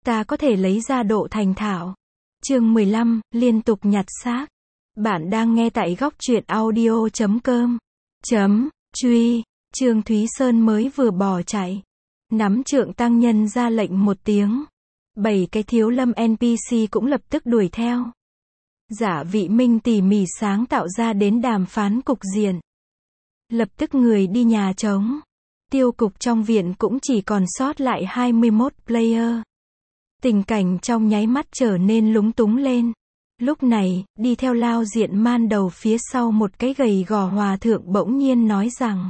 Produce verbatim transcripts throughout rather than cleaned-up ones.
ta có thể lấy ra độ thành thạo. Chương mười lăm, liên tục nhặt xác. Bạn đang nghe tại góc truyện audio chấm com. Chấm, truy, Trương Thúy Sơn mới vừa bỏ chạy. Nắm trượng tăng nhân ra lệnh một tiếng. Bảy cái thiếu lâm en pê xê cũng lập tức đuổi theo. Giả Vị Minh tỉ mỉ sáng tạo ra đến đàm phán cục diện. Lập tức người đi nhà trống. Tiêu cục trong viện cũng chỉ còn sót lại hai mươi mốt player. Tình cảnh trong nháy mắt trở nên lúng túng lên. Lúc này, đi theo Lao Diện Man đầu phía sau một cái gầy gò hòa thượng bỗng nhiên nói rằng: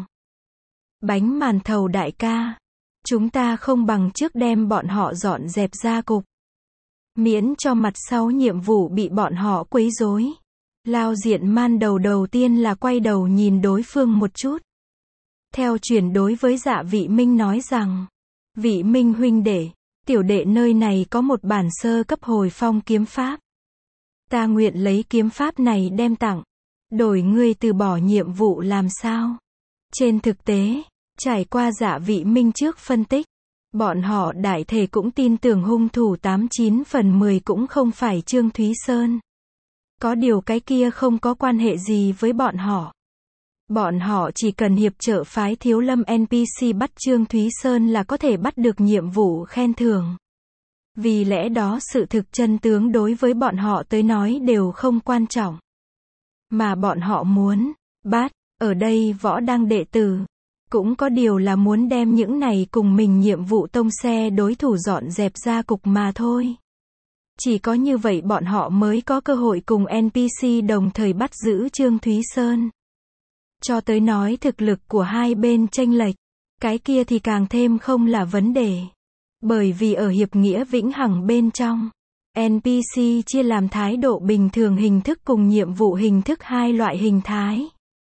Bánh màn thầu đại ca, chúng ta không bằng trước đem bọn họ dọn dẹp ra cục. Miễn cho mặt sau nhiệm vụ bị bọn họ quấy rối. Lao Diện Man đầu đầu tiên là quay đầu nhìn đối phương một chút. Theo chuyển đối với Dạ Vị Minh nói rằng: Vị Minh huynh đệ, tiểu đệ nơi này có một bản sơ cấp hồi phong kiếm pháp. Ta nguyện lấy kiếm pháp này đem tặng. Đổi ngươi từ bỏ nhiệm vụ làm sao? Trên thực tế, trải qua Dạ Vị Minh trước phân tích, bọn họ đại thể cũng tin tưởng hung thủ tám chín phần mười cũng không phải Trương Thúy Sơn. Có điều cái kia không có quan hệ gì với bọn họ. Bọn họ chỉ cần hiệp trợ phái thiếu lâm en pê xê bắt Trương Thúy Sơn là có thể bắt được nhiệm vụ khen thưởng. Vì lẽ đó sự thực chân tướng đối với bọn họ tới nói đều không quan trọng. Mà bọn họ muốn bắt, ở đây võ đăng đệ tử, cũng có điều là muốn đem những này cùng mình nhiệm vụ tông xe đối thủ dọn dẹp ra cục mà thôi. Chỉ có như vậy bọn họ mới có cơ hội cùng en pê xê đồng thời bắt giữ Trương Thúy Sơn. Cho tới nói thực lực của hai bên chênh lệch, cái kia thì càng thêm không là vấn đề. Bởi vì ở hiệp nghĩa vĩnh hằng bên trong, en pê xê chia làm thái độ bình thường hình thức cùng nhiệm vụ hình thức hai loại hình thái.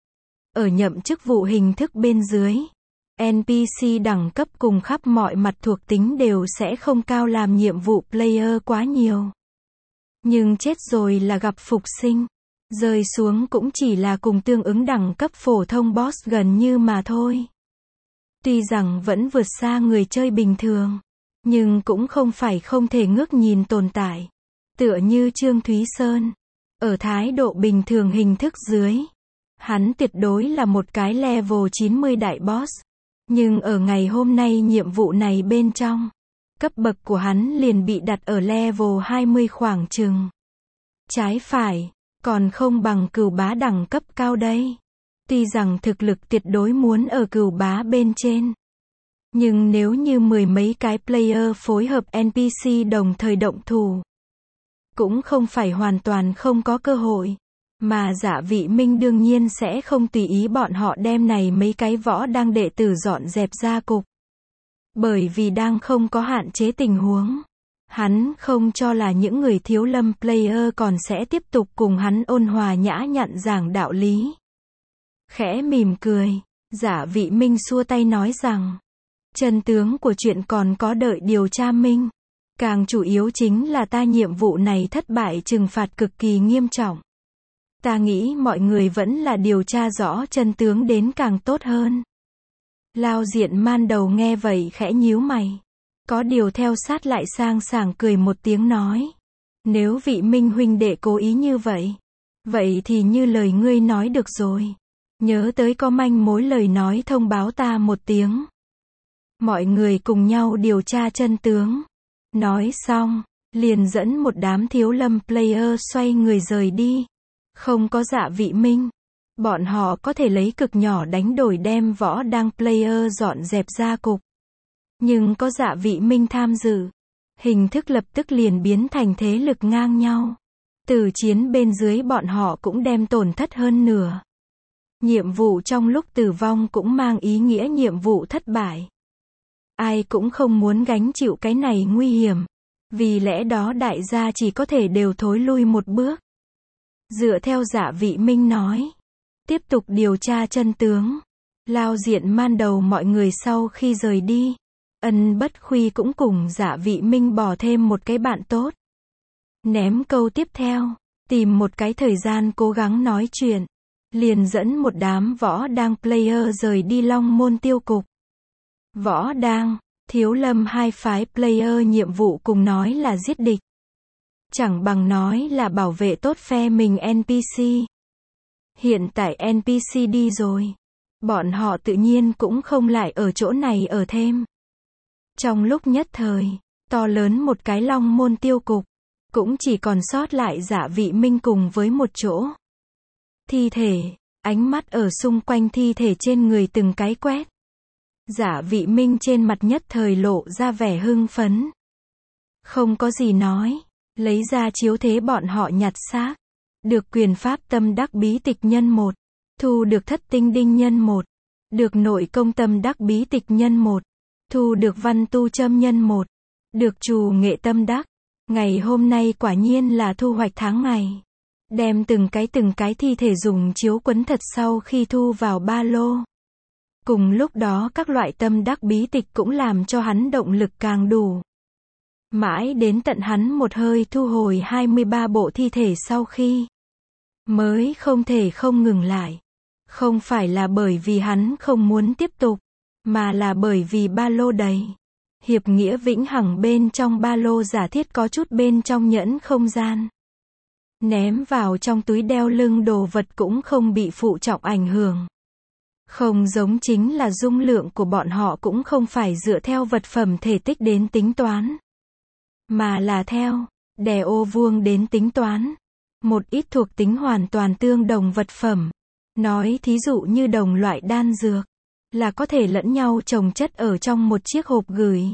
Ở nhậm chức vụ hình thức bên dưới, en pê xê đẳng cấp cùng khắp mọi mặt thuộc tính đều sẽ không cao làm nhiệm vụ player quá nhiều. Nhưng chết rồi là gặp phục sinh. Rơi xuống cũng chỉ là cùng tương ứng đẳng cấp phổ thông boss gần như mà thôi. Tuy rằng vẫn vượt xa người chơi bình thường, nhưng cũng không phải không thể ngước nhìn tồn tại. Tựa như Trương Thúy Sơn, ở thái độ bình thường hình thức dưới, hắn tuyệt đối là một cái level chín mươi đại boss. Nhưng ở ngày hôm nay nhiệm vụ này bên trong, cấp bậc của hắn liền bị đặt ở level hai mươi khoảng chừng. Trái phải, còn không bằng Cửu Bá đẳng cấp cao đây. Tuy rằng thực lực tuyệt đối muốn ở Cửu Bá bên trên. Nhưng nếu như mười mấy cái player phối hợp en pê xê đồng thời động thủ, cũng không phải hoàn toàn không có cơ hội. Mà Dạ Vị Minh đương nhiên sẽ không tùy ý bọn họ đem này mấy cái võ đang đệ tử dọn dẹp ra cục. Bởi vì đang không có hạn chế tình huống. Hắn không cho là những người thiếu lâm player còn sẽ tiếp tục cùng hắn ôn hòa nhã nhặn giảng đạo lý. Khẽ mỉm cười, Dạ Vị Minh xua tay nói rằng: Chân tướng của chuyện còn có đợi điều tra minh. Càng chủ yếu chính là ta nhiệm vụ này thất bại trừng phạt cực kỳ nghiêm trọng. Ta nghĩ mọi người vẫn là điều tra rõ chân tướng đến càng tốt hơn. Lao Diện Man đầu nghe vậy khẽ nhíu mày. Có điều theo sát lại sang sảng cười một tiếng nói: Nếu Vị Minh huynh đệ cố ý như vậy, vậy thì như lời ngươi nói được rồi. Nhớ tới có manh mối lời nói thông báo ta một tiếng. Mọi người cùng nhau điều tra chân tướng. Nói xong, liền dẫn một đám thiếu lâm player xoay người rời đi. Không có Dạ Vị Minh, bọn họ có thể lấy cực nhỏ đánh đổi đem võ đang player dọn dẹp ra cục. Nhưng có Dạ Vị Minh tham dự, hình thức lập tức liền biến thành thế lực ngang nhau. Từ chiến bên dưới bọn họ cũng đem tổn thất hơn nửa. Nhiệm vụ trong lúc tử vong cũng mang ý nghĩa nhiệm vụ thất bại. Ai cũng không muốn gánh chịu cái này nguy hiểm. Vì lẽ đó đại gia chỉ có thể đều thối lui một bước. Dựa theo Dạ Vị Minh nói, tiếp tục điều tra chân tướng. Lao Diện Man đầu mọi người sau khi rời đi, Ân Bất Khuy cũng cùng Dạ Vị Minh bỏ thêm một cái bạn tốt. Ném câu tiếp theo, tìm một cái thời gian cố gắng nói chuyện, liền dẫn một đám võ đang player rời đi Long Môn tiêu cục. Võ đang, Thiếu lâm hai phái player nhiệm vụ cùng nói là giết địch. Chẳng bằng nói là bảo vệ tốt phe mình en pê xê. Hiện tại en pê xê đi rồi. Bọn họ tự nhiên cũng không lại ở chỗ này ở thêm. Trong lúc nhất thời, to lớn một cái Long Môn tiêu cục, cũng chỉ còn sót lại Dạ Vị Minh cùng với một chỗ. Thi thể, ánh mắt ở xung quanh thi thể trên người từng cái quét. Dạ Vị Minh trên mặt nhất thời lộ ra vẻ hưng phấn. Không có gì nói, lấy ra chiếu thế bọn họ nhặt xác. Được quyền pháp tâm đắc bí tịch nhân một, thu được thất tinh đinh nhân một, được nội công tâm đắc bí tịch nhân một, thu được văn tu châm nhân một, được trù nghệ tâm đắc. Ngày hôm nay quả nhiên là thu hoạch tháng ngày. Đem từng cái từng cái thi thể dùng chiếu quấn thật sau khi thu vào ba lô. Cùng lúc đó các loại tâm đắc bí tịch cũng làm cho hắn động lực càng đủ. Mãi đến tận hắn một hơi thu hồi hai mươi ba bộ thi thể sau khi mới không thể không ngừng lại. Không phải là bởi vì hắn không muốn tiếp tục, mà là bởi vì ba lô đầy. Hiệp nghĩa vĩnh hằng bên trong ba lô giả thiết có chút bên trong nhẫn không gian. Ném vào trong túi đeo lưng đồ vật cũng không bị phụ trọng ảnh hưởng. Không giống chính là dung lượng của bọn họ cũng không phải dựa theo vật phẩm thể tích đến tính toán, mà là theo đè ô vuông đến tính toán. Một ít thuộc tính hoàn toàn tương đồng vật phẩm, nói thí dụ như đồng loại đan dược, là có thể lẫn nhau chồng chất ở trong một chiếc hộp gửi.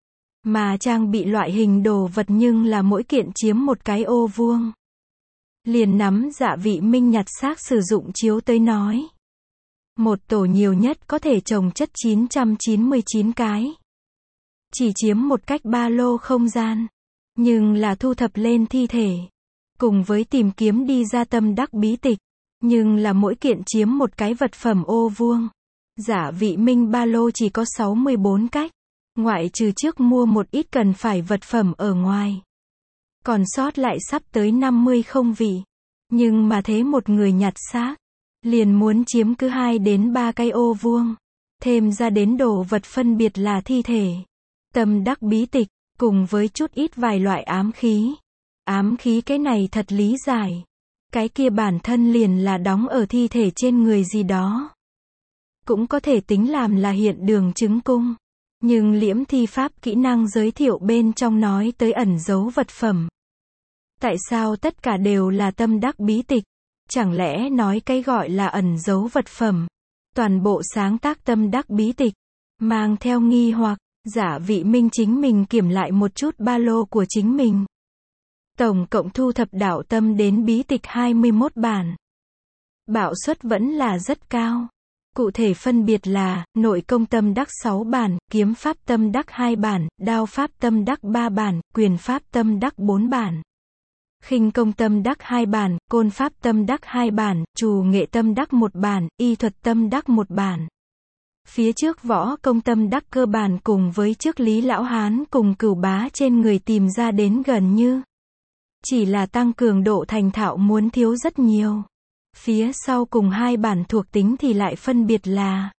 Mà trang bị loại hình đồ vật nhưng là mỗi kiện chiếm một cái ô vuông. Liền nắm Dạ Vị Minh nhặt xác sử dụng chiếu tới nói. Một tổ nhiều nhất có thể chồng chất chín trăm chín mươi chín cái. Chỉ chiếm một cách ba lô không gian. Nhưng là thu thập lên thi thể. Cùng với tìm kiếm đi ra tâm đắc bí tịch. Nhưng là mỗi kiện chiếm một cái vật phẩm ô vuông. Dạ Vị Minh ba lô chỉ có sáu mươi bốn cách. Ngoại trừ trước mua một ít cần phải vật phẩm ở ngoài. Còn sót lại sắp tới năm mươi không vị. Nhưng mà thế một người nhặt xác, liền muốn chiếm cứ hai đến ba cái ô vuông. Thêm ra đến đồ vật phân biệt là thi thể, tâm đắc bí tịch, cùng với chút ít vài loại ám khí. Ám khí cái này thật lý giải. Cái kia bản thân liền là đóng ở thi thể trên người gì đó. Cũng có thể tính làm là hiện đường chứng cung. Nhưng liễm thi pháp kỹ năng giới thiệu bên trong nói tới ẩn giấu vật phẩm. Tại sao tất cả đều là tâm đắc bí tịch? Chẳng lẽ nói cái gọi là ẩn giấu vật phẩm? Toàn bộ sáng tác tâm đắc bí tịch. Mang theo nghi hoặc, Dạ Vị Minh chính mình kiểm lại một chút ba lô của chính mình. Tổng cộng thu thập đạo tâm đến bí tịch hai mươi mốt bản. Bạo suất vẫn là rất cao. Cụ thể phân biệt là, nội công tâm đắc sáu bản, kiếm pháp tâm đắc hai bản, đao pháp tâm đắc ba bản, quyền pháp tâm đắc bốn bản. Khinh công tâm đắc hai bản, côn pháp tâm đắc hai bản, trù nghệ tâm đắc một bản, y thuật tâm đắc một bản. Phía trước võ công tâm đắc cơ bản cùng với trước Lý Lão Hán cùng Cửu Bá trên người tìm ra đến gần như. Chỉ là tăng cường độ thành thạo muốn thiếu rất nhiều. Phía sau cùng hai bản thuộc tính thì lại phân biệt là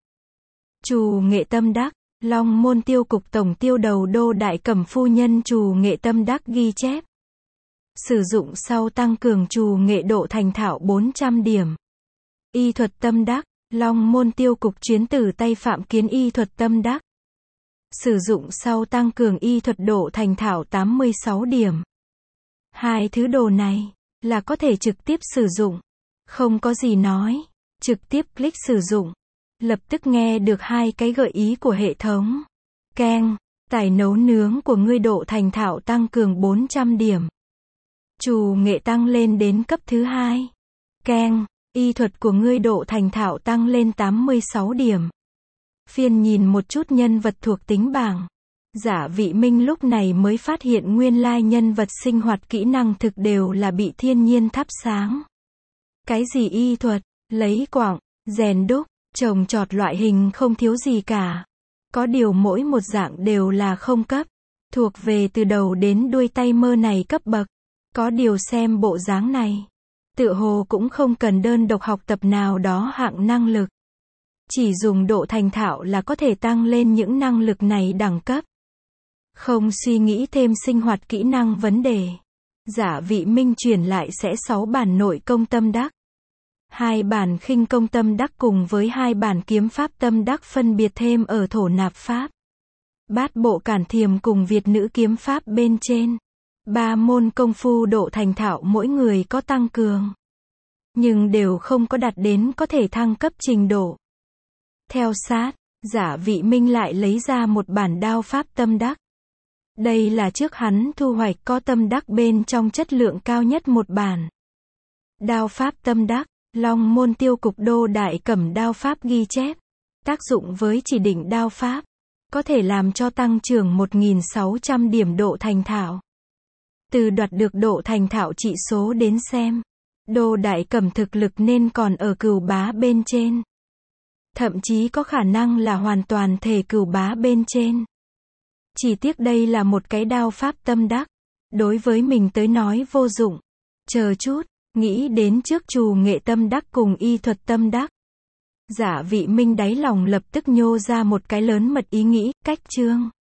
trù nghệ tâm đắc, Long Môn tiêu cục tổng tiêu đầu đô đại cẩm phu nhân trù nghệ tâm đắc ghi chép. Sử dụng sau tăng cường trù nghệ độ thành thạo bốn trăm điểm. Y thuật tâm đắc, Long Môn tiêu cục chuyến tử tay Phạm Kiến y thuật tâm đắc. Sử dụng sau tăng cường y thuật độ thành thạo tám mươi sáu điểm. Hai thứ đồ này là có thể trực tiếp sử dụng. Không có gì nói. Trực tiếp click sử dụng. Lập tức nghe được hai cái gợi ý của hệ thống. Keng, tài nấu nướng của ngươi độ thành thạo tăng cường bốn trăm điểm. Trù nghệ tăng lên đến cấp thứ hai. Keng, y thuật của ngươi độ thành thạo tăng lên tám mươi sáu điểm. Phiên nhìn một chút nhân vật thuộc tính bảng. Dạ Vị Minh lúc này mới phát hiện nguyên lai nhân vật sinh hoạt kỹ năng thực đều là bị thiên nhiên thắp sáng. Cái gì y thuật, lấy quặng, rèn đúc, trồng trọt loại hình không thiếu gì cả. Có điều mỗi một dạng đều là không cấp. Thuộc về từ đầu đến đuôi tay mơ này cấp bậc. Có điều xem bộ dáng này. Tựa hồ cũng không cần đơn độc học tập nào đó hạng năng lực. Chỉ dùng độ thành thạo là có thể tăng lên những năng lực này đẳng cấp. Không suy nghĩ thêm sinh hoạt kỹ năng vấn đề. Giả Vị Minh truyền lại sẽ sáu bản nội công tâm đắc. Hai bản khinh công tâm đắc cùng với hai bản kiếm pháp tâm đắc phân biệt thêm ở thổ nạp pháp. Bát bộ cản thiềm cùng Việt nữ kiếm pháp bên trên. Ba môn công phu độ thành thạo mỗi người có tăng cường. Nhưng đều không có đạt đến có thể thăng cấp trình độ. Theo sát, Giả Vị Minh lại lấy ra một bản đao pháp tâm đắc. Đây là trước hắn thu hoạch có tâm đắc bên trong chất lượng cao nhất một bản. Đao pháp tâm đắc, Long Môn Tiêu Cục Đô Đại Cẩm đao pháp ghi chép. Tác dụng với chỉ định đao pháp. Có thể làm cho tăng trưởng một nghìn sáu trăm điểm độ thành thạo. Từ đoạt được độ thành thạo trị số đến xem. Đô Đại Cẩm thực lực nên còn ở cửu bá bên trên. Thậm chí có khả năng là hoàn toàn thể cửu bá bên trên. Chỉ tiếc đây là một cái đao pháp tâm đắc. Đối với mình tới nói vô dụng. Chờ chút, nghĩ đến trước trù nghệ tâm đắc cùng y thuật tâm đắc. Giả Vị Minh đáy lòng lập tức nhô ra một cái lớn mật ý nghĩ, cách chương.